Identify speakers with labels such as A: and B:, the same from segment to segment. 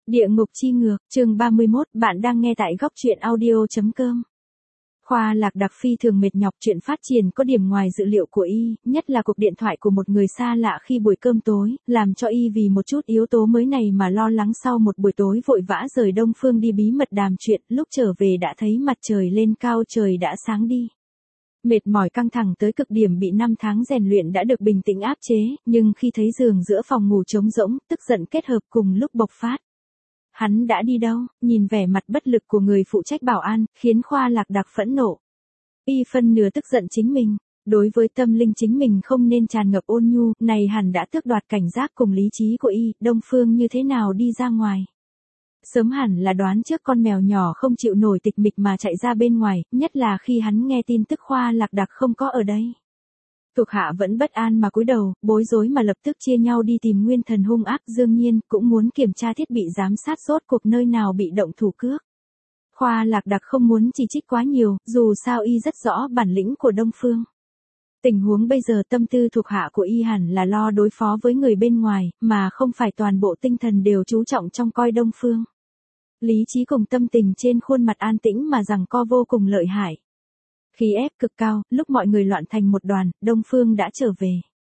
A: Địa ngục chi ngược, chương 31, bạn đang nghe tại góc truyện audio.com. Khoa Lạc Đặc phi thường mệt nhọc, chuyện phát triển có điểm ngoài dự liệu của y, nhất là cuộc điện thoại của một người xa lạ khi buổi cơm tối, làm cho y vì một chút yếu tố mới này mà lo lắng. Sau một buổi tối vội vã rời Đông Phương đi bí mật đàm chuyện, lúc trở về đã thấy mặt trời lên cao, trời đã sáng đi. Mệt mỏi căng thẳng tới cực điểm bị 5 tháng rèn luyện đã được bình tĩnh áp chế, nhưng khi thấy giường giữa phòng ngủ trống rỗng, tức giận kết hợp cùng lúc bộc phát. Hắn đã đi đâu? Nhìn vẻ mặt bất lực của người phụ trách bảo an, khiến Khoa Lạc Đặc phẫn nộ. Y phân nửa tức giận chính mình, đối với tâm linh chính mình không nên tràn ngập ôn nhu, này hẳn đã tước đoạt cảnh giác cùng lý trí của y. Đông Phương như thế nào đi ra ngoài? Sớm hẳn là đoán trước con mèo nhỏ không chịu nổi tịch mịch mà chạy ra bên ngoài, nhất là khi hắn nghe tin tức Khoa Lạc Đặc không có ở đây. Thuộc hạ vẫn bất an mà cúi đầu, bối rối mà lập tức chia nhau đi tìm nguyên thần hung ác. Dương Nhiên cũng muốn kiểm tra thiết bị giám sát rốt cuộc nơi nào bị động thủ cướp. Khoa Lạc Đặc không muốn chỉ trích quá nhiều, dù sao y rất rõ bản lĩnh của Đông Phương. Tình huống bây giờ tâm tư thuộc hạ của y hẳn là lo đối phó với người bên ngoài, mà không phải toàn bộ tinh thần đều chú trọng trong coi Đông Phương. Lý trí cùng tâm tình trên khuôn mặt an tĩnh mà giằng co vô cùng lợi hại. Khí ép cực cao, lúc mọi người loạn thành một đoàn, Đông Phương đã trở về.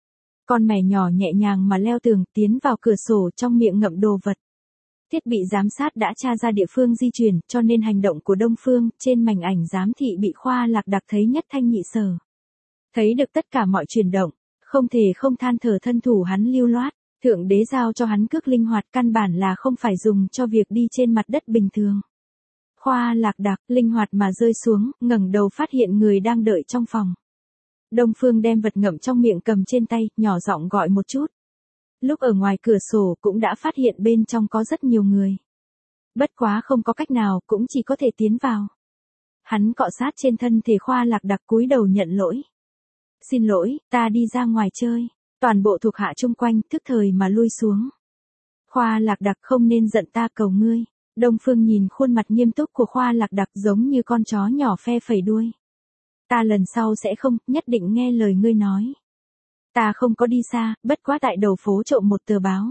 A: Con mèo nhỏ nhẹ nhàng mà leo tường, tiến vào cửa sổ, trong miệng ngậm đồ vật. Thiết bị giám sát đã tra ra địa phương di chuyển, cho nên hành động của Đông Phương trên mảnh ảnh giám thị bị Khoa Lạc Đặc thấy nhất thanh nhị sở. Thấy được tất cả mọi chuyển động, không thể không than thở thân thủ hắn lưu loát, thượng đế giao cho hắn cước linh hoạt, căn bản là không phải dùng cho việc đi trên mặt đất bình thường. Khoa Lạc Đặc linh hoạt mà rơi xuống, ngẩng đầu phát hiện người đang đợi trong phòng. Đông Phương đem vật ngậm trong miệng cầm trên tay, nhỏ giọng gọi một chút. Lúc ở ngoài cửa sổ cũng đã phát hiện bên trong có rất nhiều người. Bất quá không có cách nào, cũng chỉ có thể tiến vào. Hắn cọ sát trên thân thể Khoa Lạc Đặc, cúi đầu nhận lỗi. Xin lỗi, ta đi ra ngoài chơi. Toàn bộ thuộc hạ chung quanh thức thời mà lui xuống. Khoa Lạc Đặc, không nên giận, ta cầu ngươi. Đông Phương nhìn khuôn mặt nghiêm túc của Khoa Lạc Đặc giống như con chó nhỏ phe phẩy đuôi. Ta lần sau sẽ không, nhất định nghe lời ngươi nói. Ta không có đi xa, bất quá tại đầu phố trộm một tờ báo.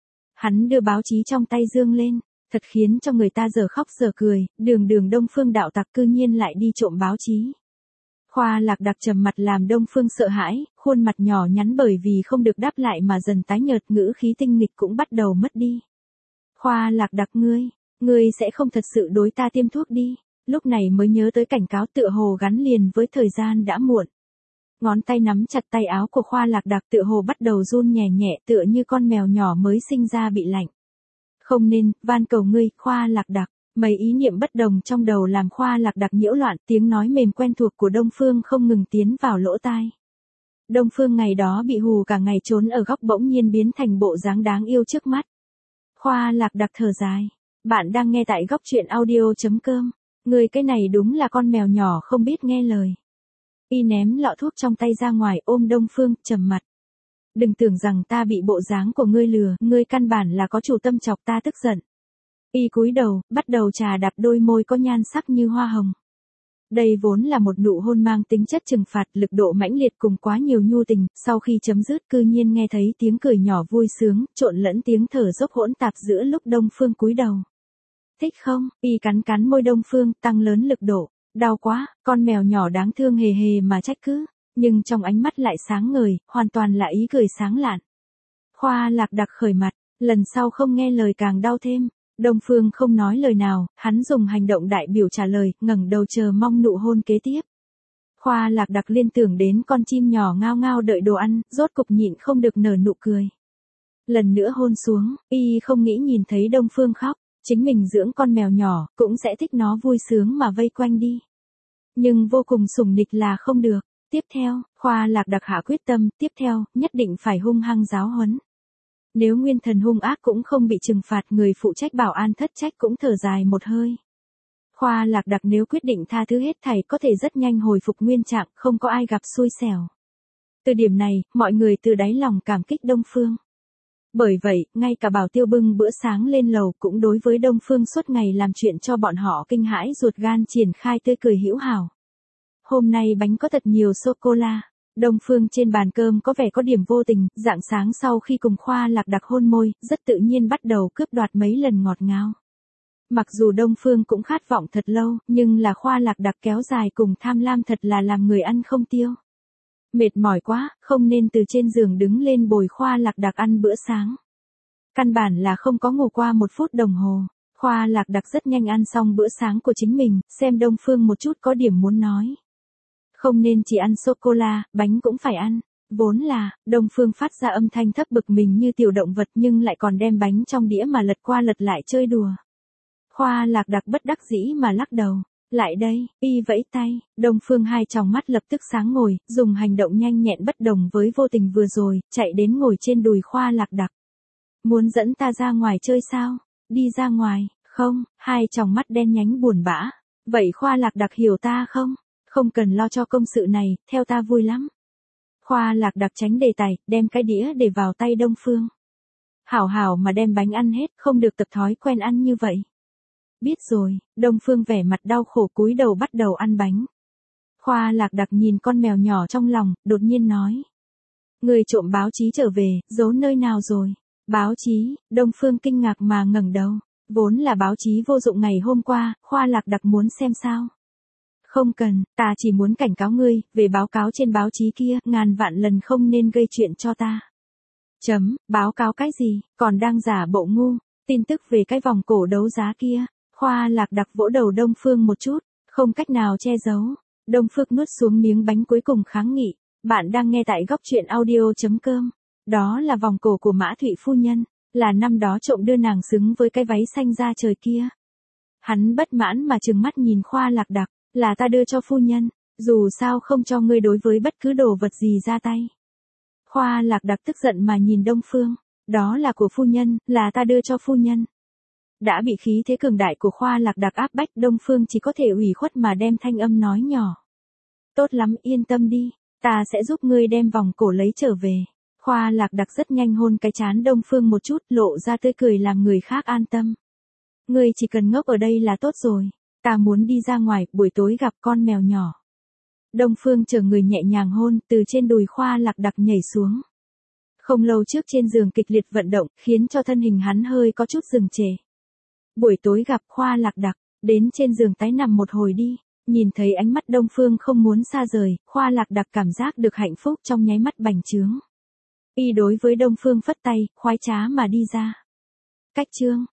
A: Hắn đưa báo chí trong tay dương lên, thật khiến cho người ta giờ khóc giờ cười, đường Đông Phương đạo tặc cư nhiên lại đi trộm báo chí. Khoa Lạc Đặc trầm mặt làm Đông Phương sợ hãi, khuôn mặt nhỏ nhắn bởi vì không được đáp lại mà dần tái nhợt, ngữ khí tinh nghịch cũng bắt đầu mất đi. Khoa Lạc Đặc, ngươi sẽ không thật sự đối ta tiêm thuốc đi. Lúc này mới nhớ tới cảnh cáo tựa hồ gắn liền với thời gian đã muộn. Ngón tay nắm chặt tay áo của Khoa Lạc Đặc tựa hồ bắt đầu run nhẹ nhẹ, tựa như con mèo nhỏ mới sinh ra bị lạnh. Không nên, van cầu ngươi, Khoa Lạc Đặc. Mấy ý niệm bất đồng trong đầu làm Khoa Lạc Đặc nhiễu loạn, tiếng nói mềm quen thuộc của Đông Phương không ngừng tiến vào lỗ tai. Đông Phương ngày đó bị hù cả ngày trốn ở góc bỗng nhiên biến thành bộ dáng đáng yêu trước mắt. Khoa Lạc Đặc thở dài. Bạn đang nghe tại góc truyện audio.com. Người cái này đúng là con mèo nhỏ không biết nghe lời. Y ném lọ thuốc trong tay ra ngoài, ôm Đông Phương, trầm mặt. Đừng tưởng rằng ta bị bộ dáng của ngươi lừa, ngươi căn bản là có chủ tâm chọc ta tức giận. Y cúi đầu, bắt đầu chà đạp đôi môi có nhan sắc như hoa hồng. Đây vốn là một nụ hôn mang tính chất trừng phạt, lực độ mãnh liệt cùng quá nhiều nhu tình, sau khi chấm dứt cư nhiên nghe thấy tiếng cười nhỏ vui sướng, trộn lẫn tiếng thở dốc hỗn tạp giữa lúc Đông Phương cúi đầu. Thích không? Y cắn cắn môi Đông Phương, tăng lớn lực độ. Đau quá, con mèo nhỏ đáng thương hề hề mà trách cứ, nhưng trong ánh mắt lại sáng ngời, hoàn toàn là ý cười sáng lạn. Khoa Lạc Đặc khởi mặt, lần sau không nghe lời càng đau thêm. Đông Phương không nói lời nào, hắn dùng hành động đại biểu trả lời, ngẩng đầu chờ mong nụ hôn kế tiếp. Khoa Lạc Đặc liên tưởng đến con chim nhỏ ngao ngao đợi đồ ăn, rốt cục nhịn không được nở nụ cười. Lần nữa hôn xuống, y không nghĩ nhìn thấy Đông Phương khóc, chính mình dưỡng con mèo nhỏ, cũng sẽ thích nó vui sướng mà vây quanh đi. Nhưng vô cùng sủng nịch là không được. Tiếp theo, Khoa Lạc Đặc hạ quyết tâm, tiếp theo, nhất định phải hung hăng giáo huấn. Nếu nguyên thần hung ác cũng không bị trừng phạt, người phụ trách bảo an thất trách cũng thở dài một hơi. Khoa Lạc Đặc nếu quyết định tha thứ hết thảy có thể rất nhanh hồi phục nguyên trạng, không có ai gặp xui xẻo. Từ điểm này, mọi người từ đáy lòng cảm kích Đông Phương. Bởi vậy, ngay cả Bảo Tiêu bưng bữa sáng lên lầu cũng đối với Đông Phương suốt ngày làm chuyện cho bọn họ kinh hãi ruột gan triển khai tươi cười hữu hảo. Hôm nay bánh có thật nhiều sô-cô-la. Đông Phương trên bàn cơm có vẻ có điểm vô tình, rạng sáng sau khi cùng Khoa Lạc Đặc hôn môi, rất tự nhiên bắt đầu cướp đoạt mấy lần ngọt ngào. Mặc dù Đông Phương cũng khát vọng thật lâu, nhưng là Khoa Lạc Đặc kéo dài cùng tham lam thật là làm người ăn không tiêu. Mệt mỏi quá, không nên từ trên giường đứng lên bồi Khoa Lạc Đặc ăn bữa sáng. Căn bản là không có ngủ qua 1 phút đồng hồ. Khoa Lạc Đặc rất nhanh ăn xong bữa sáng của chính mình, xem Đông Phương một chút có điểm muốn nói. Không nên chỉ ăn sô-cô-la, bánh cũng phải ăn. Vốn là, Đông Phương phát ra âm thanh thấp bực mình như tiểu động vật nhưng lại còn đem bánh trong đĩa mà lật qua lật lại chơi đùa. Khoa Lạc Đặc bất đắc dĩ mà lắc đầu. Lại đây, y vẫy tay, Đông Phương hai tròng mắt lập tức sáng ngồi, dùng hành động nhanh nhẹn bất đồng với vô tình vừa rồi, chạy đến ngồi trên đùi Khoa Lạc Đặc. Muốn dẫn ta ra ngoài chơi sao? Đi ra ngoài, không, hai tròng mắt đen nhánh buồn bã. Vậy Khoa Lạc Đặc hiểu ta không? Không cần lo cho công sự này, theo ta vui lắm. Khoa Lạc Đặc tránh đề tài, đem cái đĩa để vào tay Đông Phương. Hảo hảo mà đem bánh ăn hết, không được tập thói quen ăn như vậy. Biết rồi, Đông Phương vẻ mặt đau khổ cúi đầu bắt đầu ăn bánh. Khoa Lạc Đặc nhìn con mèo nhỏ trong lòng, đột nhiên nói. Người trộm báo chí trở về, giấu nơi nào rồi? Báo chí, Đông Phương kinh ngạc mà ngẩng đầu. Vốn là báo chí vô dụng ngày hôm qua, Khoa Lạc Đặc muốn xem sao? Không cần, ta chỉ muốn cảnh cáo ngươi, về báo cáo trên báo chí kia, ngàn vạn lần không nên gây chuyện cho ta. Báo cáo cái gì, còn đang giả bộ ngu, tin tức về cái vòng cổ đấu giá kia. Khoa Lạc Đặc vỗ đầu Đông Phương một chút, không cách nào che giấu. Đông Phương nuốt xuống miếng bánh cuối cùng kháng nghị. Bạn đang nghe tại góc truyện audio.com. Đó là vòng cổ của Mã Thụy phu nhân, là năm đó trộm đưa nàng xứng với cái váy xanh da trời kia. Hắn bất mãn mà trừng mắt nhìn Khoa Lạc Đặc, là ta đưa cho phu nhân, dù sao không cho ngươi đối với bất cứ đồ vật gì ra tay. Khoa Lạc Đặc tức giận mà nhìn Đông Phương, đó là của phu nhân, là ta đưa cho phu nhân. Đã bị khí thế cường đại của Khoa Lạc Đặc áp bách, Đông Phương chỉ có thể ủy khuất mà đem thanh âm nói nhỏ. Tốt lắm, yên tâm đi, ta sẽ giúp ngươi đem vòng cổ lấy trở về. Khoa Lạc Đặc rất nhanh hôn cái trán Đông Phương một chút, lộ ra tươi cười làm người khác an tâm. Ngươi chỉ cần ngốc ở đây là tốt rồi, ta muốn đi ra ngoài, buổi tối gặp con mèo nhỏ. Đông Phương chờ người nhẹ nhàng hôn, từ trên đùi Khoa Lạc Đặc nhảy xuống. Không lâu trước trên giường kịch liệt vận động, khiến cho thân hình hắn hơi có chút dừng trệ. Buổi tối gặp Khoa Lạc Đặc, đến trên giường tái nằm một hồi đi. Nhìn thấy ánh mắt Đông Phương không muốn xa rời, Khoa Lạc Đặc cảm giác được hạnh phúc trong nháy mắt bành trướng. Y đối với Đông Phương phất tay, khoái trá mà đi ra. Cách chương